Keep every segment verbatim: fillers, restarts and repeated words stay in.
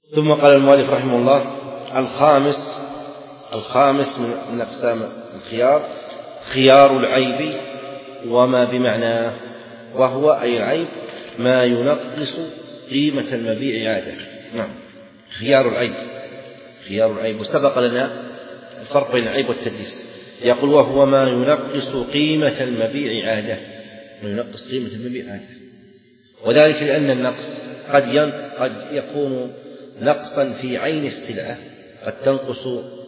ثم قال المؤلف رحمه الله: الخامس الخامس من أقسام الخيار خيار العيب وما بمعناه، وهو أي العيب ما ينقص قيمة المبيع عادة. نعم، خيار العيب خيار العيب وسبق لنا الفرق بين العيب والتدليس. يقول: وهو ما ينقص قيمة المبيع عادة، ما ينقص قيمة المبيع عادة، وذلك لأن النقص قد قد يكون نقصا في عين السلعة، قد تنقص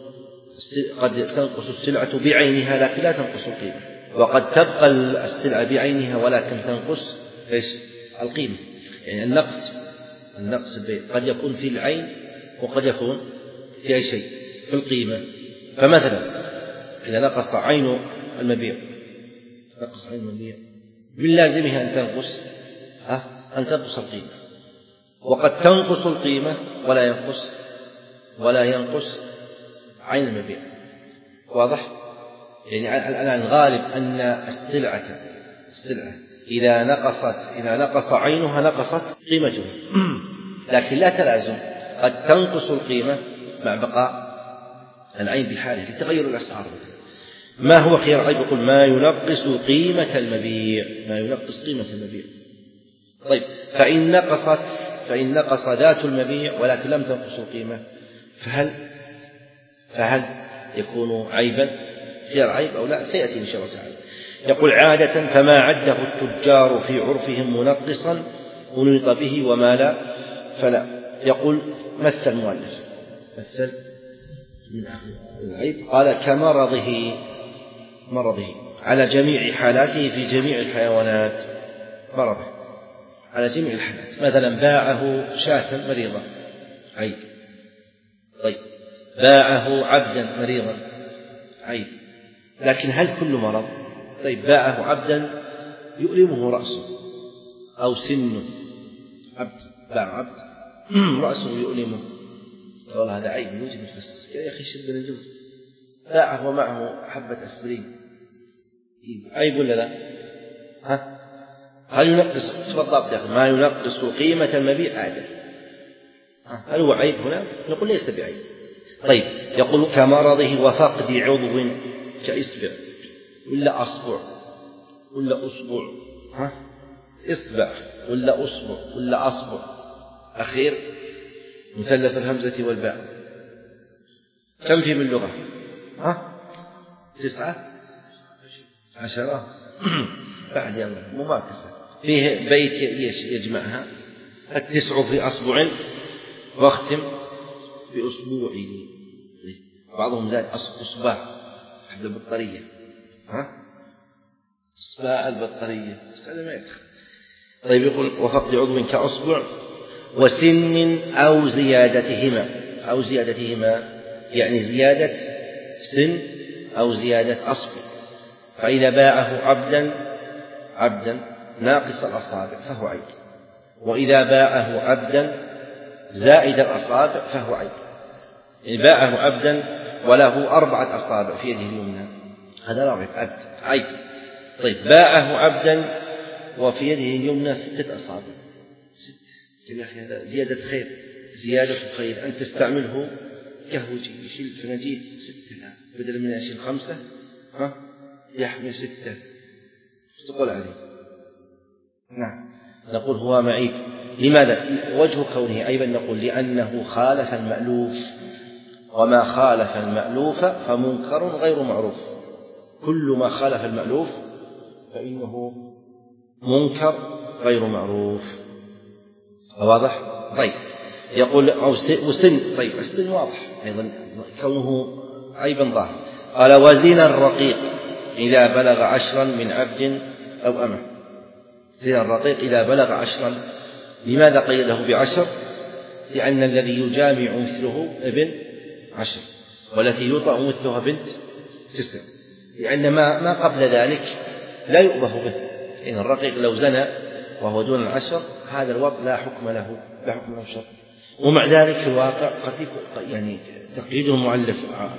قد تنقص السلعة بعينها لكن لا تنقص القيمة، وقد تبقى السلعة بعينها ولكن تنقص ايش؟ القيمة. يعني النقص النقص قد يكون في العين وقد يكون في أي شيء في القيمة. فمثلا إذا نقص عين المبيع نقص عين المبيع من لازمها أن تنقص أن تنقص القيمة، وقد تنقص القيمة ولا ينقص ولا ينقص عين المبيع. واضح؟ يعني الآن الغالب أن السلعة السلعة إذا نقصت إذا نقص عينها نقصت قيمتها، لكن لا تلازم، قد تنقص القيمة مع بقاء العين بحاله لتغير الأسعار. ما هو خيار العيب؟ يقول: ما ينقص قيمة المبيع ما ينقص قيمة المبيع. طيب، فإن نقصت فإن نقص ذات المبيع ولكن لم تنقص القيمة، فهل فهل يكون عيبا خيار عيب أو لا؟ سيأتي إن شاء الله تعالى. يقول: عادة فما عده التجار في عرفهم منقصا أنيط به وما لا فلا. يقول: مثل المؤلف مثل من العيب، قال: كمرضه مرضه على جميع حالاته في جميع الحيوانات، مرضه على جميع الحالات. مثلا باعه شاة مريضة، عيب. طيب، باعه عبدا مريضا، عيب. لكن هل كل مرض؟ طيب، باعه عبدا يؤلمه رأسه أو سنه، عبد باع عبد رأسه يؤلمه، والله هذا عيب يوجب الفسق. يا أخي شد الجلد. باعه ومعه حبة أسبرين، عيب ولا لا؟ ها؟ هل ينقص بالضبط يا أخي ما ينقص قيمة المبيع عادة؟ هل هو عيب هنا؟ نقول ليس بعيب. طيب، يقول: كمرضه وفقد عضو كإصبع ولا أصبع ولا أصبع، ها؟ إصبع ولا أصبع ولا أصبع، أخير مثلث الهمزة والباء. كم فيه من اللغة؟ ها؟ تسعة عشرة بعد يلا مماكسة. فيه بيت يجمعها: التسع في أصبع واختم بأسبوعه. بعضهم زاد أصبع حد البطارية، ها؟ أصبع البطارية هذا ما يدخل. طيب، يقول: وفقد عضو كأصبع وسن أو زيادتهما أو زيادتهما يعني زيادة سن أو زيادة أصبع. فإذا باعه عبدا عبدا ناقص الأصابع فهو عيب، وإذا باعه عبدا زائد الأصابع فهو عيب. يعني باعه عبدا وله أربعة أصابع في يده اليمنى، هذا لا عيب، عبد عيب. طيب، باعه عبدا وفي يده اليمنى ستة أصابع، ستة. يا أخي هذا زيادة خير، زيادة خير، أن تستعمله كهوجي يشيل فناجيل ستة، لا، بدل من يشيل خمسة ها يحمل ستة. ايش تقول عليه؟ نعم، نقول هو معيب. لماذا؟ وجه كونه عيبا نقول لأنه خالف المألوف، وما خالف المألوف فمنكر غير معروف. كل ما خالف المألوف فإنه منكر غير معروف. واضح؟ طيب، يقول: أو سن. طيب، السن واضح أيضا كونه عيبا ظاهر. قال: وزن الرقيق إذا بلغ عشرا من عبد أو أمة. زن الرقيق إذا بلغ عشرا. لماذا قيده بعشر؟ لأن الذي يجامع مثله ابن عشر، والتي يطأ مثلها بنت تسع، لأن ما, ما قبل ذلك لا يؤبه به. إن الرقيق لو زنى وهو دون العشر هذا الوضع لا حكم له لا حكم له شرع. ومع ذلك في الواقع قد يعني تقييده المؤلف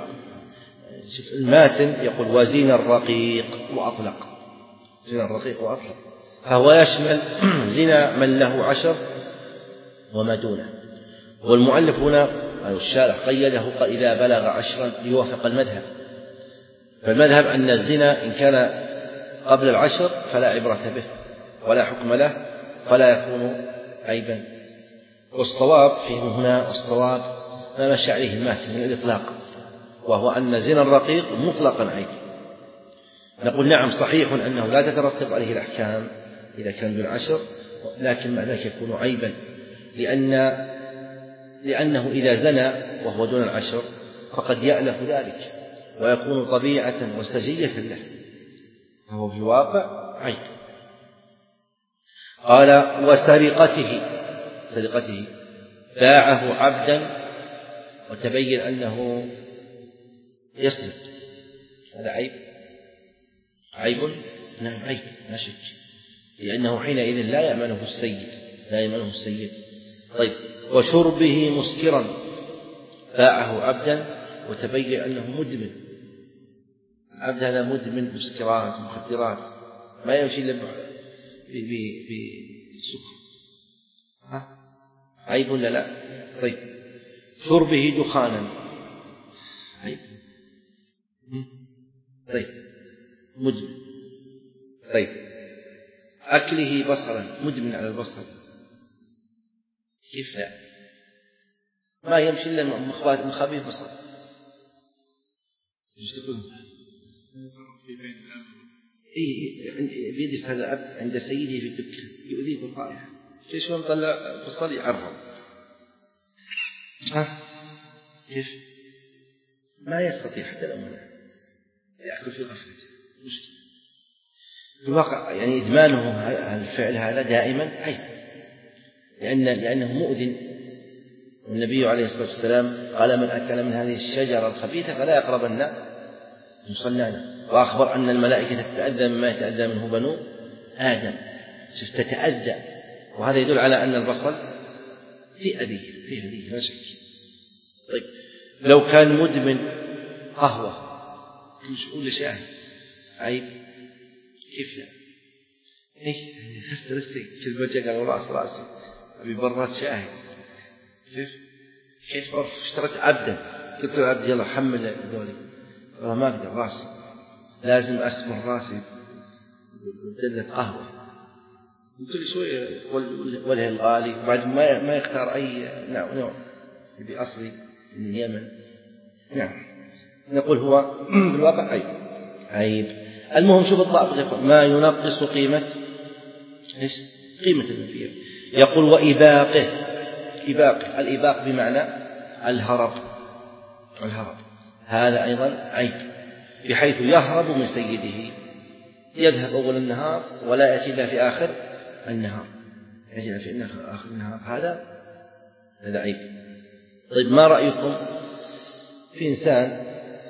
الماتن يقول: وزن الرقيق وأطلق، زنا الرقيق وأطلق، فهو يشمل زنا من له عشر وما دونه، والمؤلف هنا أو الشارح قيده قال إذا بلغ عشرا ليوافق المذهب، فالمذهب أن الزنا إن كان قبل العشر فلا عبرة به ولا حكم له فلا يكون عيبا. والصواب فيه هنا الصواب ما مشى عليه الماتن من الإطلاق، وهو أن زنا الرقيق مطلقا عيب. نقول نعم صحيح أنه لا تترتب عليه الأحكام إذا كان دون عشر، لكن مع ذلك يكون عيبا، لأن لأنه إذا زنى وهو دون العشر فقد يألف ذلك ويكون طبيعة وسجية له، فهو في الواقع عيب. قال وسرقته، سرقته باعه عبدا وتبين أنه يسرق، هذا عيب، عيب نعم عيب لا شك، لأنه حينئذ لا يأمنه السيد، لا يأمنه السيد. طيب وشربه مسكرا، باعه عبدا وتبين أنه مدمن، عبد هذا مدمن مسكرات مخدرات ما يمشي إلا بسكر، ها عيب ولا لا؟ طيب شربه دخانا عيب، طيب مدمن. طيب أكله بصلا، مدمن على البصل، كيف لا؟ ما يمشي إلا مخابيث بصل. ايش تقول؟ إيه بيجلس هذا العبد عند سيده في الدكة يؤذيه بالرائحة، كيف ما مطلع بصل يعرض؟ ها كيف؟ ما يستطيع حتى لو منع يأكل في غفلته، مشكلة. في الواقع يعني إدمانه الفعل هذا دائما عيب، لأن لأنه مؤذن. والنبي عليه الصلاة والسلام قال من أكل من هذه الشجرة الخبيثة فلا يقربن مصلانا، وأخبر أن الملائكة تتأذى مما يتأذى منه بنو آدم، تتأذى، وهذا يدل على أن البصل في أذية، في أذية لا شك. طيب لو كان مدمن قهوة ولا شاي عيب، كيف لا؟ إيه خسر استي كل بجا قال رأس رأسي أبي برات شاي، كيف كيف عرف اشتريت عبدا قلت له عبد يلا حمل ذولي، والله ما أقدر راسي لازم أسمر راسي بدلة قهوة وكل شوية وله الغالي، وبعد ما ما يختار أي نوع نوع يبي أصلي من اليمن. نعم نقول هو بالواقع عيب عيب. المهم شوف الضابط ما ينقص قيمة إيش قيمة المبيع. يقول وإباقه، إباقه الإباق بمعنى الهرب، الهرب هذا أيضا عيب، بحيث يهرب من سيده، يذهب أول النهار ولا يأتي إلا في آخر النهار، يأتي في آخر النهار، هذا هذا عيب. طيب ما رأيكم في إنسان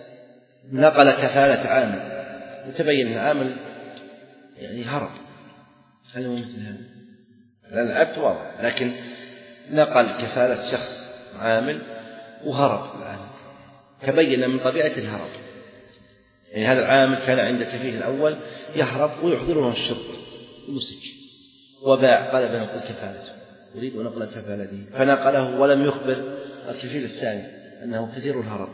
نقل كفالة عامل وتبين أن عامل يعني هرب، هل هو مثل هذا؟ لأن العبد واضح، لكن نقل كفالة شخص عامل وهرب العامل، تبين من طبيعة الهرب، يعني هذا العامل كان عند الكفيل الأول يهرب ويحضره الشرطة ومسك وباع، قال بنقل كفالته أريد نقل كفالته، فنقله ولم يخبر الكفيل الثاني أنه كثير الهرب.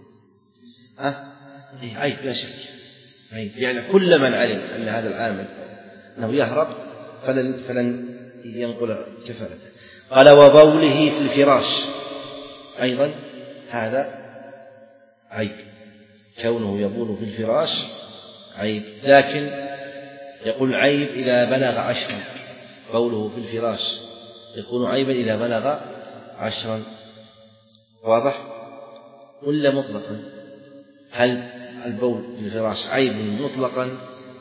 أه؟ إيه عيب لا شك عيب، يعني كل من علم أن هذا العامل أنه يهرب فلن, فلن ينقل كفالته. قال وبوله في الفراش أيضا هذا عيب، كونه يبول في الفراش عيب، لكن يقول عيب إذا بلغ عشرا، بوله في الفراش يكون عيبا إذا بلغ عشرا، واضح ولا مطلقا؟ هل البول في الفراش عيب مطلقا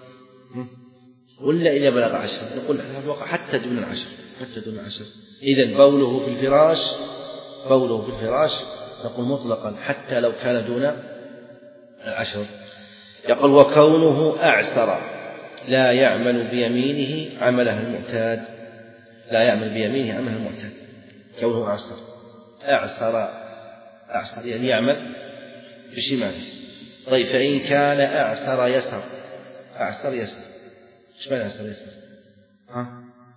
ولا إذا بلغ عشرا؟ نقول حتى دون العشر، حتى دون العشر. إذن بوله في الفراش، بوله في الفراش نقول مطلقا حتى لو كان دون العشر. يقول وكونه أعسر لا يعمل بيمينه عمله المعتاد، لا يعمل بيمينه عمله المعتاد، كونه أعسر، أعسر أعسر يعني يعمل بشماله. طيب فإن كان أعسر يسر، أعسر يسر، إيش معنى أعسر يسر؟ ها؟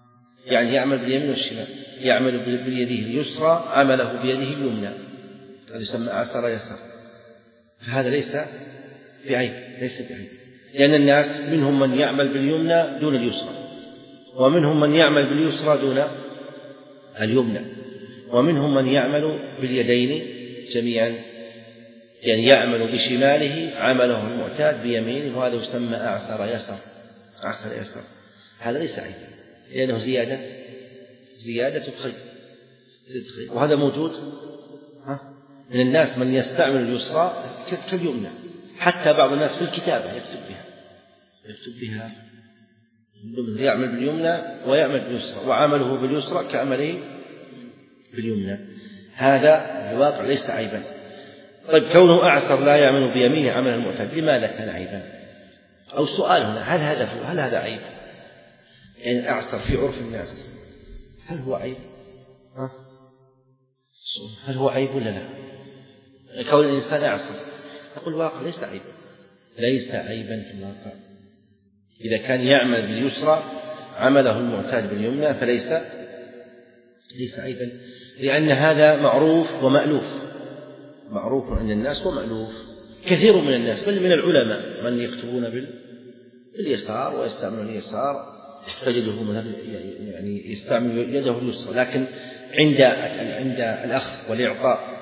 يعني يعمل باليمين والشمال، يعمل بيده اليسرى عمله بيده اليمنى، هذا يسمى أعسر يسر. فهذا ليس بعيب، ليس بعيب، لأن الناس منهم من يعمل باليمنى دون اليسرى، ومنهم من يعمل باليسرى دون اليمنى، ومنهم من يعمل باليدين جميعا، يعني يعمل بشماله عمله المعتاد بيمينه، وهذا يسمى أعسر يسر. أعسر يسر هذا ليس عيبا، لأنه زيادة زيادة خير، وهذا موجود من الناس من يستعمل اليسرى كاليمنى، حتى بعض الناس في الكتابة يكتب بها يكتب بها يعمل باليمنى ويعمل باليسرى، وعمله باليسرى كعمله باليمنى، هذا الواقع ليس عيبا. طيب كونه أعسر لا يعمل بيمينه عمل المعتاد، لماذا كان عيبا؟ أو سؤال هنا، هل هذا هل هذا عيب؟ يعني أعسر في عرف الناس هل هو عيب؟ ها؟ هل هو عيب ولا لا؟ كون الإنسان أعسر نقول الواقع ليس عيبا، ليس عيبا في الواقع. إذا كان يعمل باليسرى عمله المعتاد باليمنى فليس ليس عيبا، لأن هذا معروف ومألوف، معروف عند الناس ومألوف. كثير من الناس بل من العلماء من يكتبون باليسار ويستعملون اليسار، تجده مثلا يعني يستعمل يده اليسرى، لكن عند عند الأخذ والإعطاء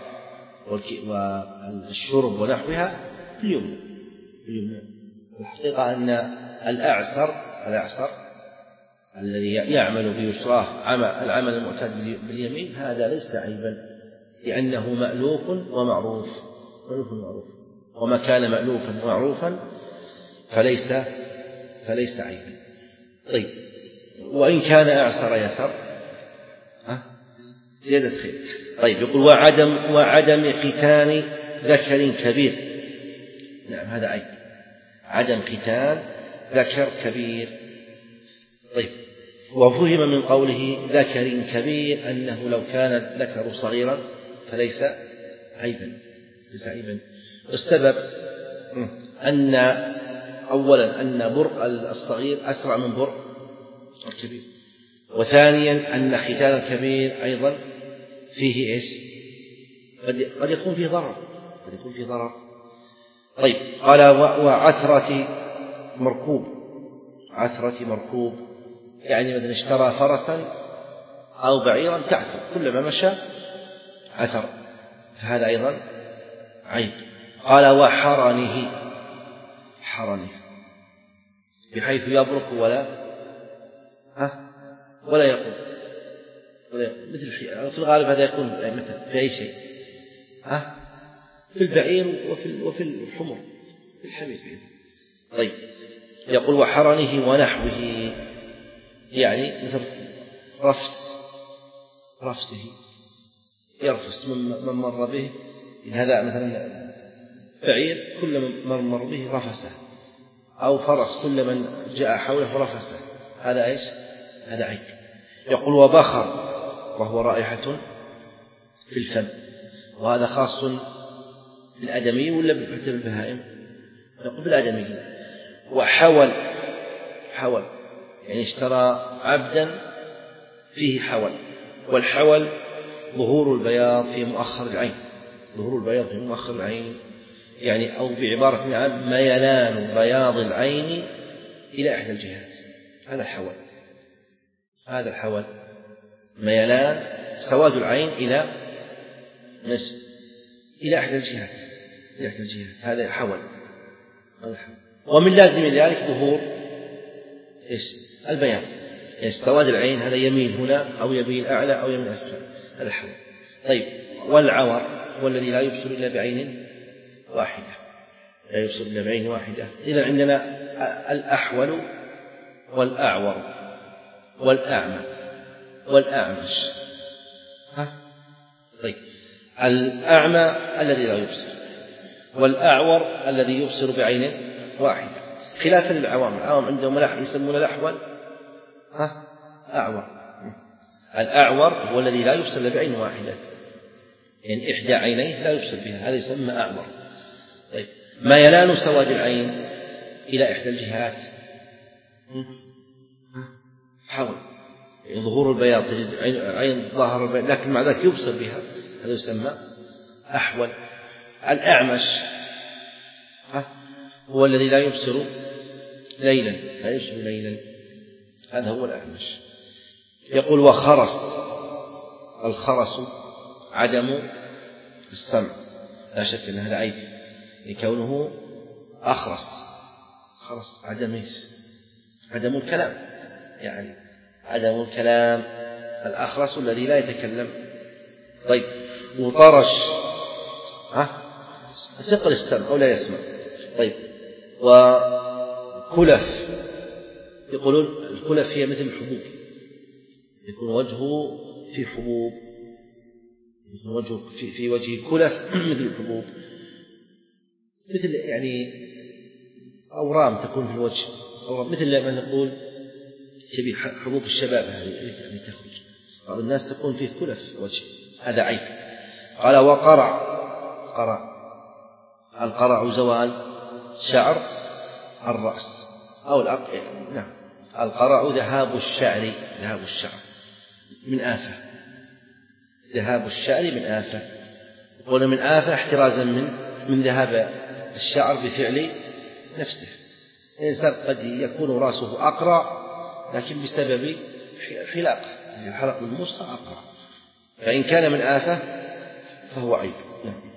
والشرب ونحوها باليمنى. الحقيقة أن الأعسر الأعسر الذي يعمل بيسراه العمل المعتاد باليمين هذا ليس عيبا، لأنه مألوف ومعروف، مألوف ومعروف، وما كان مألوفا ومعروفا فليس فليس عيبا. طيب وإن كان أعسر يسر زيادة خير. طيب يقول وعدم وعدم ختان ذكر كبير، نعم هذا عيب، عدم ختان ذكر كبير. طيب وفهم من قوله ذكر كبير أنه لو كان الذكر صغيرا فليس عيبا، ليس عيبا. السبب أن أولا أن برء الصغير أسرع من برء الكبير، وثانيا أن ختان الكبير أيضا فيه إيش؟ قد يكون فيه ضرر، قد يكون فيه ضرر. طيب قال وعثرة مركوب، عثرة مركوب يعني مثلا اشترى فرسا أو بعيرا تعثر، كلما مشى عثر، هذا أيضا عيب. قال وحرنه، حرنه بحيث يبرك ولا ها ولا يقوم، مثل في الغالب هذا يكون مثل في أي شيء، ها في البعير وفي وفي الحمر في الحمير. طيب يقول وحرنه ونحوه يعني مثل رفس، رفسه يرفس من مر به، هذا مثلا بعير كل من مر به رفسه، أو فرس كل من جاء حوله رفسه، هذا إيش؟ هذا عيب. يقول وبخر وهو رائحة في الفم، وهذا خاص بالآدمي ولا بالبهائم؟ يقول بالآدمي. وحول، حول يعني اشترى عبدا فيه حول، والحول ظهور البياض في مؤخر العين، ظهور البياض في مؤخر العين يعني، أو بعبارة عن ميلان بياض العين إلى إحدى الجهات، هذا الحول، هذا الحول ميلان سواد العين إلى نصف إلى إحدى الجهات، إلى إحدى الجهات، هذا حول. ومن لازم ذلك ظهور إيش؟ البياض، يعني سواد العين هذا يميل هنا أو يميل أعلى أو يميل أسفل، هذا الحول. طيب والعور هو الذي لا يبصر إلا بعين واحدة، لا يبصر إلا بعين واحدة. إذا عندنا الأحول والأعور والأعمى والأعمش، ها؟ طيب الأعمى الذي لا يبصر، والأعور الذي يبصر بعين واحدة، خلافا للعوام. العوام عندهم ملاح يسمون الأحول ها أعور، الأعور هو الذي لا يبصر بعين واحدة، يعني إحدى عينيه لا يبصر بها، هذا يسمى أعور. طيب ميلان سواد العين إلى إحدى الجهات حول، ظهور البياض تجد عين ظاهر البياض لكن مع ذلك يبصر بها، هذا يسمى أحول. الأعمش هو الذي لا يبصر ليلا، لا يبصر ليلا، هذا هو الأعمش. يقول وخرس، الخرس عدم السمع، لا شك أن هذا عيب لكونه أخرس، خرس عدم عدم الكلام، يعني عدم الكلام، الأخرس الذي لا يتكلم. طيب وطرش ها ثقل السمع أو لا يسمع. طيب وكلف، يقولون الكلف هي مثل الحبوب، يكون وجهه في حبوب، يكون وجهه في, في وجهه كلف مثل الحبوب، مثل يعني أورام تكون في الوجه، أورام مثل ما نقول شبيه حبوب الشباب هذه يعني تخرج، بعض الناس تكون فيه كلف في الوجه، هذا عيب. قال وقرع، قرع، القرع زوال شعر الرأس أو الأرض، نعم القرع ذهاب الشعر، ذهاب الشعر من آفة، ذهاب الشعر من آفة، يقول من آفة احترازا من من ذهاب الشعر بفعل نفسه. الإنسان قد يكون رأسه أقرع لكن بسبب حلاقة، يعني الحلق بالمص أقرع، فإن كان من آفة فهو عيب.